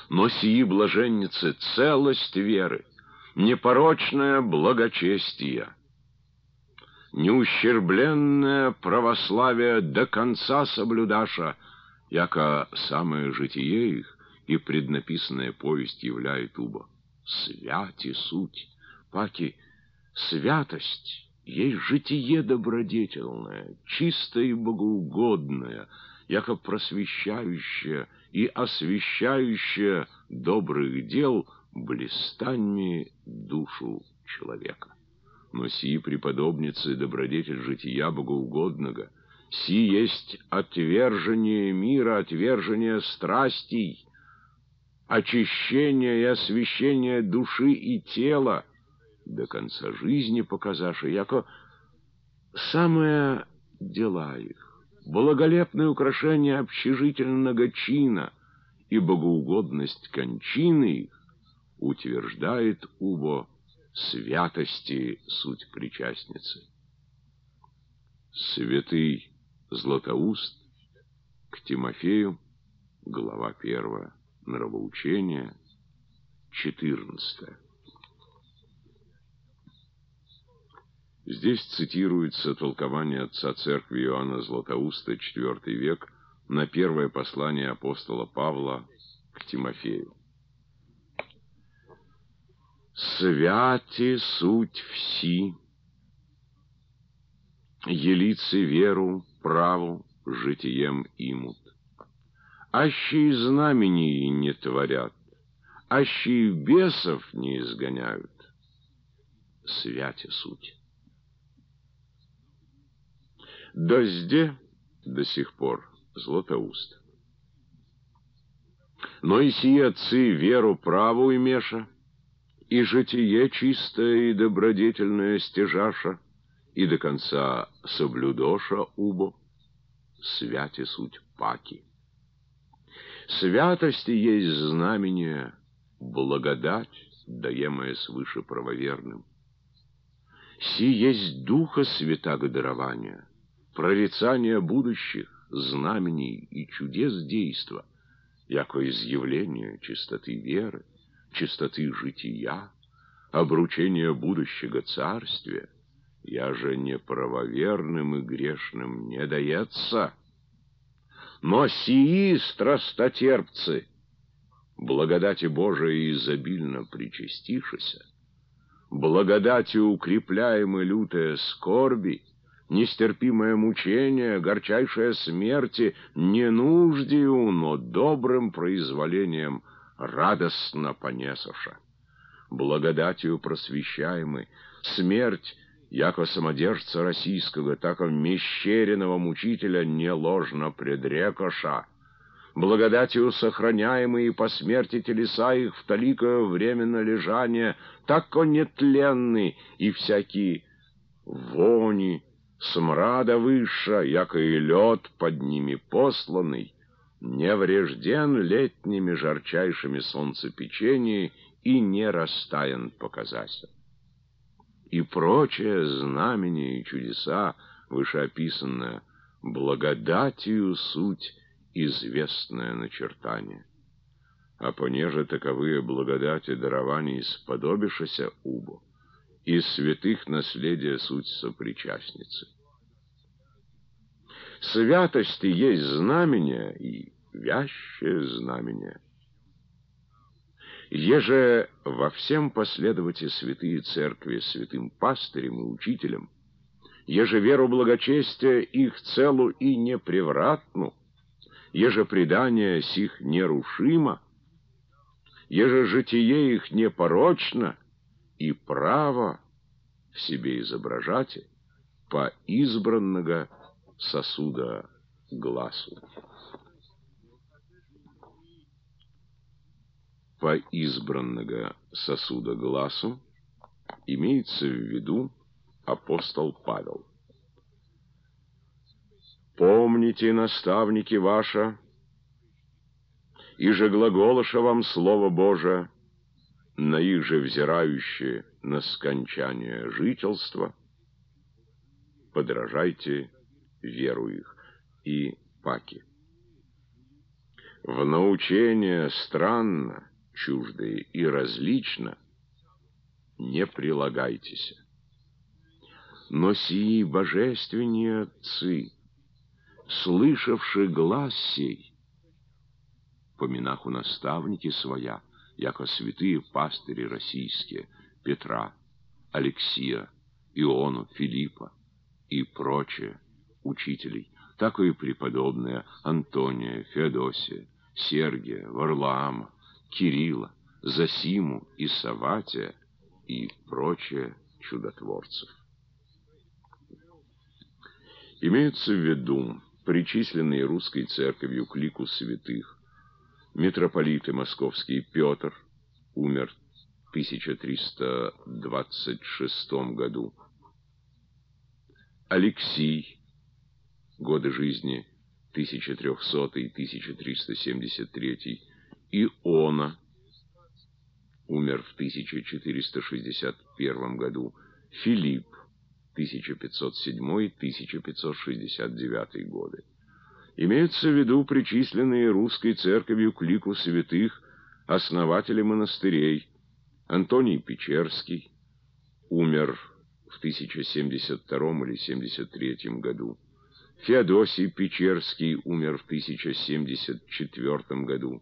Но сии блаженницы — целость веры, непорочное благочестие, неущербленное православие до конца соблюдаша, яко самое житие их и преднаписанная повесть являет убо. Святи суть, паки, святость есть житие добродетельное, чистое и богоугодное, яко просвещающее и освящающее добрых дел блистаньми душу человека. Но сии преподобницы добродетель жития богоугодного, си есть отвержение мира, отвержение страстей, очищение и освящение души и тела, до конца жизни показавши, яко самое дела их, благолепное украшение общежительного чина и богоугодность кончины их утверждает убо святости суть причастницы. Святый Златоуст к Тимофею, глава 1, нравоучение, 14. Здесь цитируется толкование отца церкви Иоанна Златоуста, IV век, на первое послание апостола Павла к Тимофею. «Святи суть вси, елицы веру, праву, житием имут, аще и знамений не творят, аще и бесов не изгоняют, святи суть». Дозде до сих пор Златоуст. Но и сии отцы веру праву имеша, и житие чистое и добродетельное стяжаша, и до конца соблюдоша убо, святи суть паки. Святости есть знамение, благодать, даемая свыше правоверным. Си есть Духа Святаго дарования, прорицание будущих, знамений и чудес действа, яко изъявление чистоты веры, чистоты жития, обручение будущего царствия, я же неправоверным и грешным не дается. Но сии страстотерпцы, благодати Божией изобильно причастишися, благодатью укрепляемы лютая скорби, нестерпимое мучение, горчайшая смерти, не нуждию, но добрым произволением радостно понесоша. Благодатью просвещаемы, смерть, яко самодержца российского, тако мещериного мучителя не ложно предрекоша. Благодатью сохраняемые по смерти телеса их в таликое временно лежание, тако нетленны и всякие вони, смрада выша, яко и лед под ними посланный, не врежден летними жарчайшими солнцепечениями и не растаян показася. И прочее знамение и чудеса, вышеописанное, благодатью суть известное начертание. А понеже таковые благодати дарований сподобишася убо, из святых наследия суть сопричастницы. Святости есть знамение и вящее знамение. Еже во всем последовати святые церкви святым пастырем и учителем, еже веру благочестия их целу и непревратну, еже предание сих нерушимо, еже житие их непорочно, и право в себе изображати по избранного сосуда гласу. По избранного сосуда гласу имеется в виду апостол Павел. «Помните, наставники ваши, и же глаголоша вам Слово Божие, на их же взирающие на скончание жительства, подражайте веру их». И паки. В научение странно, чуждое и различно не прилагайтесь. Но сии божественные отцы, слышавши глас сей, поминаху наставники своя, яко святые пастыри российские, Петра, Алексия, Иону, Филиппа и прочие учителей, тако и преподобные Антония, Феодосия, Сергия, Варлаама, Кирилла, Зосиму и Саватия и прочие чудотворцев. Имеются в виду причисленные русской церковью к лику святых митрополиты московский Петр, умер в 1326 году, Алексий, годы жизни 1300-1373, Иона, умер в 1461 году, Филипп, 1507-1569 годы. Имеются в виду причисленные русской церковью к лику святых основатели монастырей Антоний Печерский, умер в 1072 или 73 году, Феодосий Печерский, умер в 1074 году,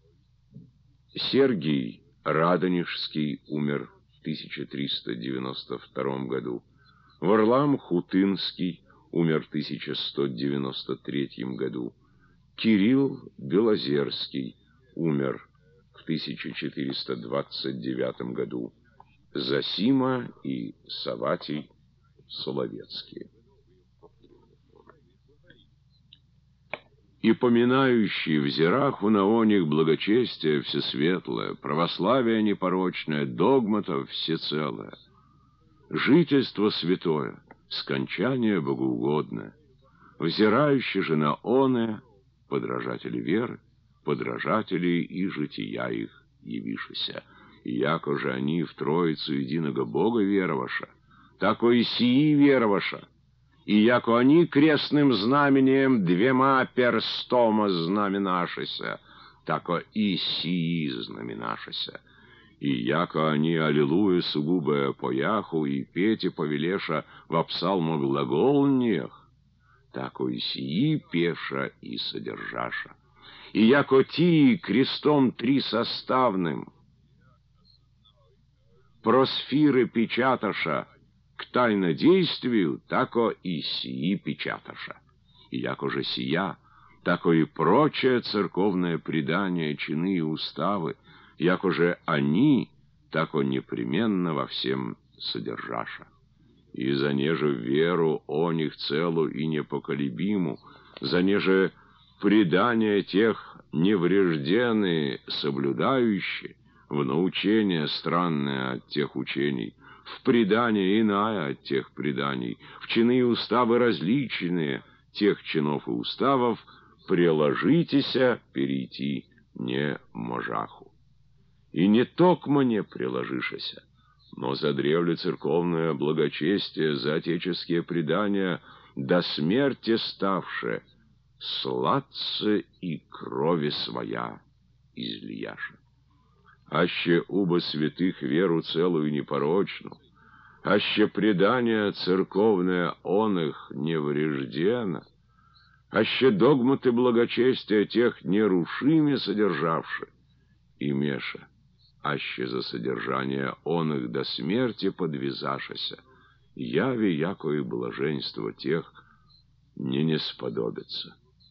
Сергий Радонежский, умер в 1392 году, Варлаам Хутынский, умер в 1193 году, Кирилл Белозерский, умер в 1429 году, Зосима и Саватий Соловецкие. И поминающие в зираху на оних благочестие всесветлое, православие непорочное, догматов всецелое, жительство святое, скончание богоугодное, взирающие же на оное, подражатели веры, подражатели и жития их явишися. И яко же они в Троицу единого Бога вероваша, тако и сии вероваша, и яко они крестным знамением двема перстома знаменашися, тако и сии знаменашися. И яко они аллилуйя сугубое пояху и пете повелеша во псалму глаголниях, тако и сии пеша и содержаша. И яко ти крестом трисоставным просфиры печаташа к тайнодействию, тако и сии печаташа. И яко же сия, тако и прочее церковное предание, чины и уставы, яко же они, тако непременно во всем содержаша. И за неже веру о них целу и непоколебиму, за неже предания тех неврежденные, соблюдающие, в научение странное от тех учений, в предание иная от тех преданий, в чины и уставы различные тех чинов и уставов, приложитеся перейти не можаху. И не токмо не приложишеся, но за древле церковное благочестие, за отеческие предания, до смерти ставше, сладце и крови своя излияша. Аще убо святых веру целую непорочну, аще предание церковное он их невреждено, аще догматы благочестия тех нерушими содержавши, и меша, аще за содержание он их до смерти подвязашася, яви яко и блаженство тех не сподобится.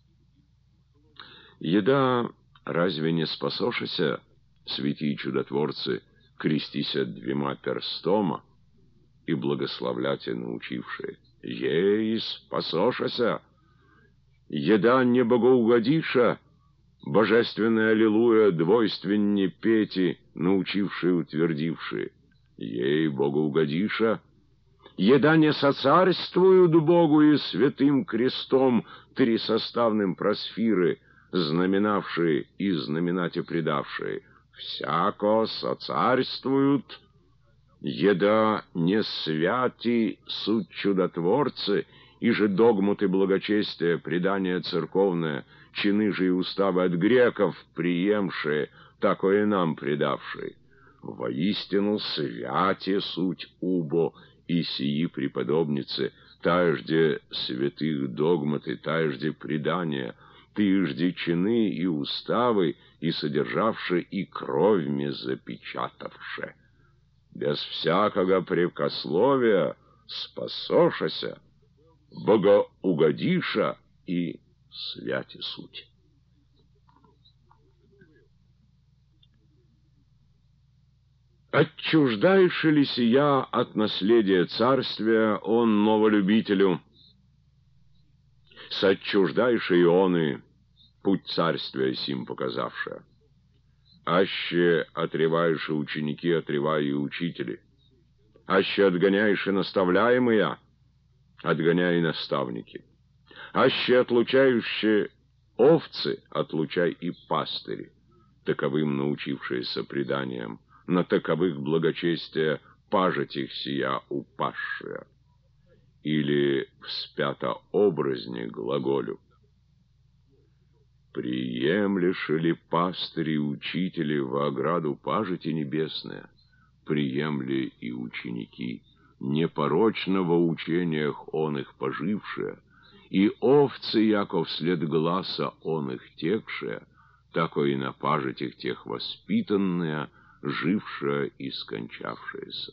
Еда разве не спасошися, святые чудотворцы, крестися двема перстома и благословляте научившие? Ей спасошася. Еда не богоугодиша, божественная аллилуйя двойственне пети, научившие утвердившие. Ей богоугодиша. Еда не соцарствуют Богу и святым крестом трисоставным просфиры, знаменавшие и знаменате предавшие. Всяко соцарствуют. Еда не святи суть чудотворцы, и же догматы благочестия, предания церковное, чины же и уставы от греков приемшие, такое нам предавшие. Воистину святе суть убо, и сии преподобницы, тажде святых догматы, тажде предания, тыжде чины и уставы, и содержавши, и кровьми запечатавши. Без всякого прекословия спасошася, богоугодиша и святе суть. Отчуждаешь ли сия от наследия царствия он новолюбителю? Сотчуждаешь и ионы, путь царствия сим показавшая. Аще отреваешь и ученики, отревая и учители. Аще отгоняешь и наставляемые, отгоняй и наставники. Аще отлучающие овцы, отлучай и пастыри, таковым научившиеся преданиям, на таковых благочестия пажить их сия упасшая. Или вспято образне глаголю. Приемлешь ли пастыри и учители во ограду пажити небесная, приемли и ученики, непорочного учениях он их пожившие, и овцы, яко вслед гласа он их текшие, тако и на пажитях тех воспитанные, жившая и скончавшаяся.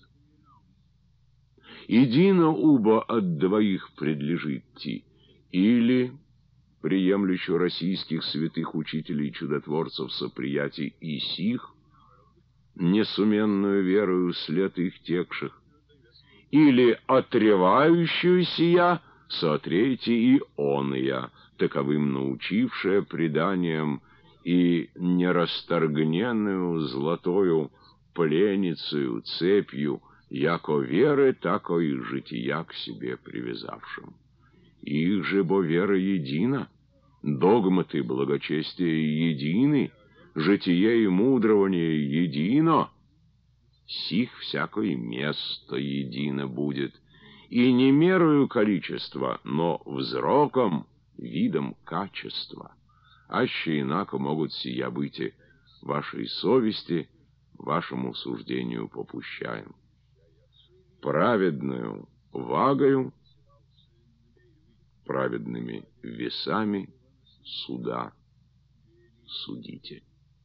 Едино убо от двоих предлежит ти, или приемлющу российских святых учителей и чудотворцев соприятий и сих, несуменную верою след их текших, или отревающую сия, сотрейте и оная, таковым научившая преданием и нерасторгненную золотою пленницею, цепью, яко веры, тако и жития к себе привязавшим. Их же бо вера едина, догматы благочестия едины, житие и мудрование едино, сих всякое место едино будет, и не мерою количества, но взроком, видом качества. Аще инако могут сия быть и вашей совести, вашему суждению попущаем. Праведную вагою, праведными весами суда судите.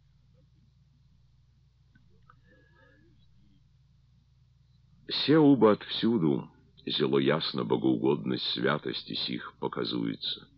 Се уба отвсюду зело ясно богоугодность святости сих показуется.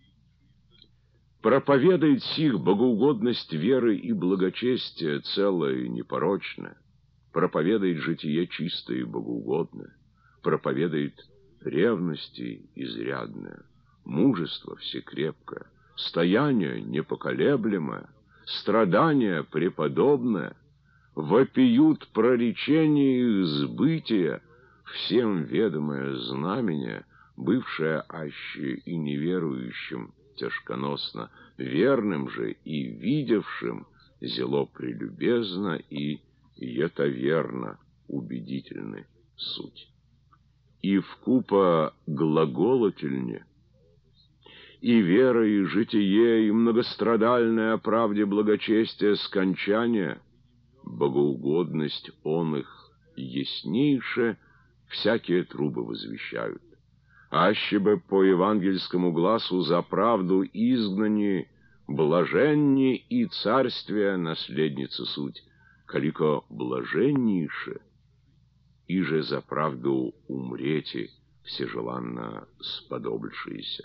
Проповедает сих богоугодность веры и благочестия целое и непорочное, проповедает житие чистое и богоугодное, проповедает ревности изрядное, мужество всекрепкое, стояние непоколеблемое, страдание преподобное, вопиют проречения их сбытия, всем ведомое знамение, бывшее аще и неверующим тяжконосно, верным же и видевшим зело прелюбезно и етоверно убедительны суть. И вкупа глаголательне, и вера, и житие, и многострадальное о правде благочестия скончания, богоугодность он их яснейше всякие трубы возвещают. Аще бы по евангельскому гласу за правду изгнани, блаженни и царствия наследницы суть, калико блаженнейше, и же за правду умрете всежеланно сподобившиеся.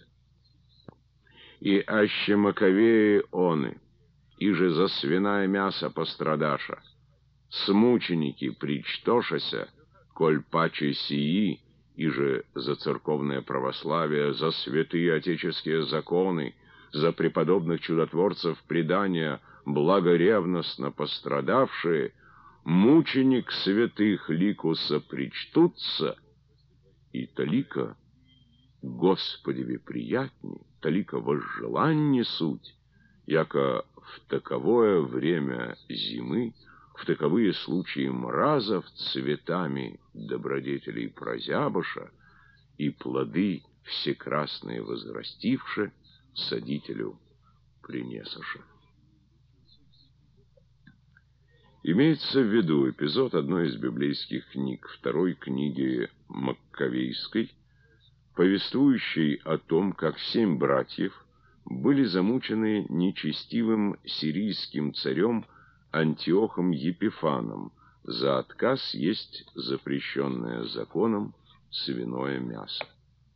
И аще маковеи оны, и же за свиное мясо пострадаша, смученики причтошася, коль паче сии, и же за церковное православие, за святые отеческие законы, за преподобных чудотворцев предания, благоревностно пострадавшие, мученик святых лику сопричтутся, и толика Господеве приятней, толика возжеланне суть, яко в таковое время зимы, в таковые случаи мразов цветами добродетелей прозябоша и плоды всекрасные возрастивше, садителю принесоша. Имеется в виду эпизод одной из библейских книг, второй книги Маккавейской, повествующей о том, как 7 братьев были замучены нечестивым сирийским царем Антиохом Епифаном за отказ есть запрещенное законом свиное мясо.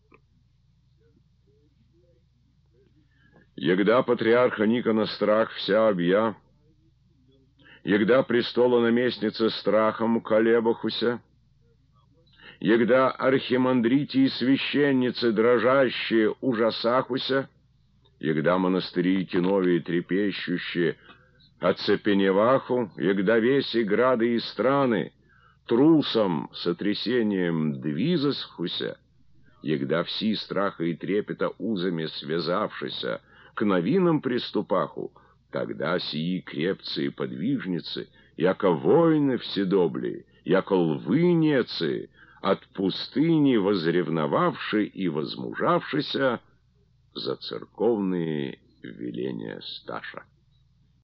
Егда патриарха Никона страх вся объя, егда престола наместница страхом колебахуся, егда архимандрити и священницы дрожащие ужасахуся, егда монастыри Киновии трепещущие оцепеневаху, егда веси грады и страны трусом сотрясением двизасхуся, егда все страха и трепета узами связавшися к новинам приступаху, тогда сии крепцы и подвижницы, яко воины вседоблие, яко лвы нецы, от пустыни возревновавши и возмужавшися, за церковные веления сташа.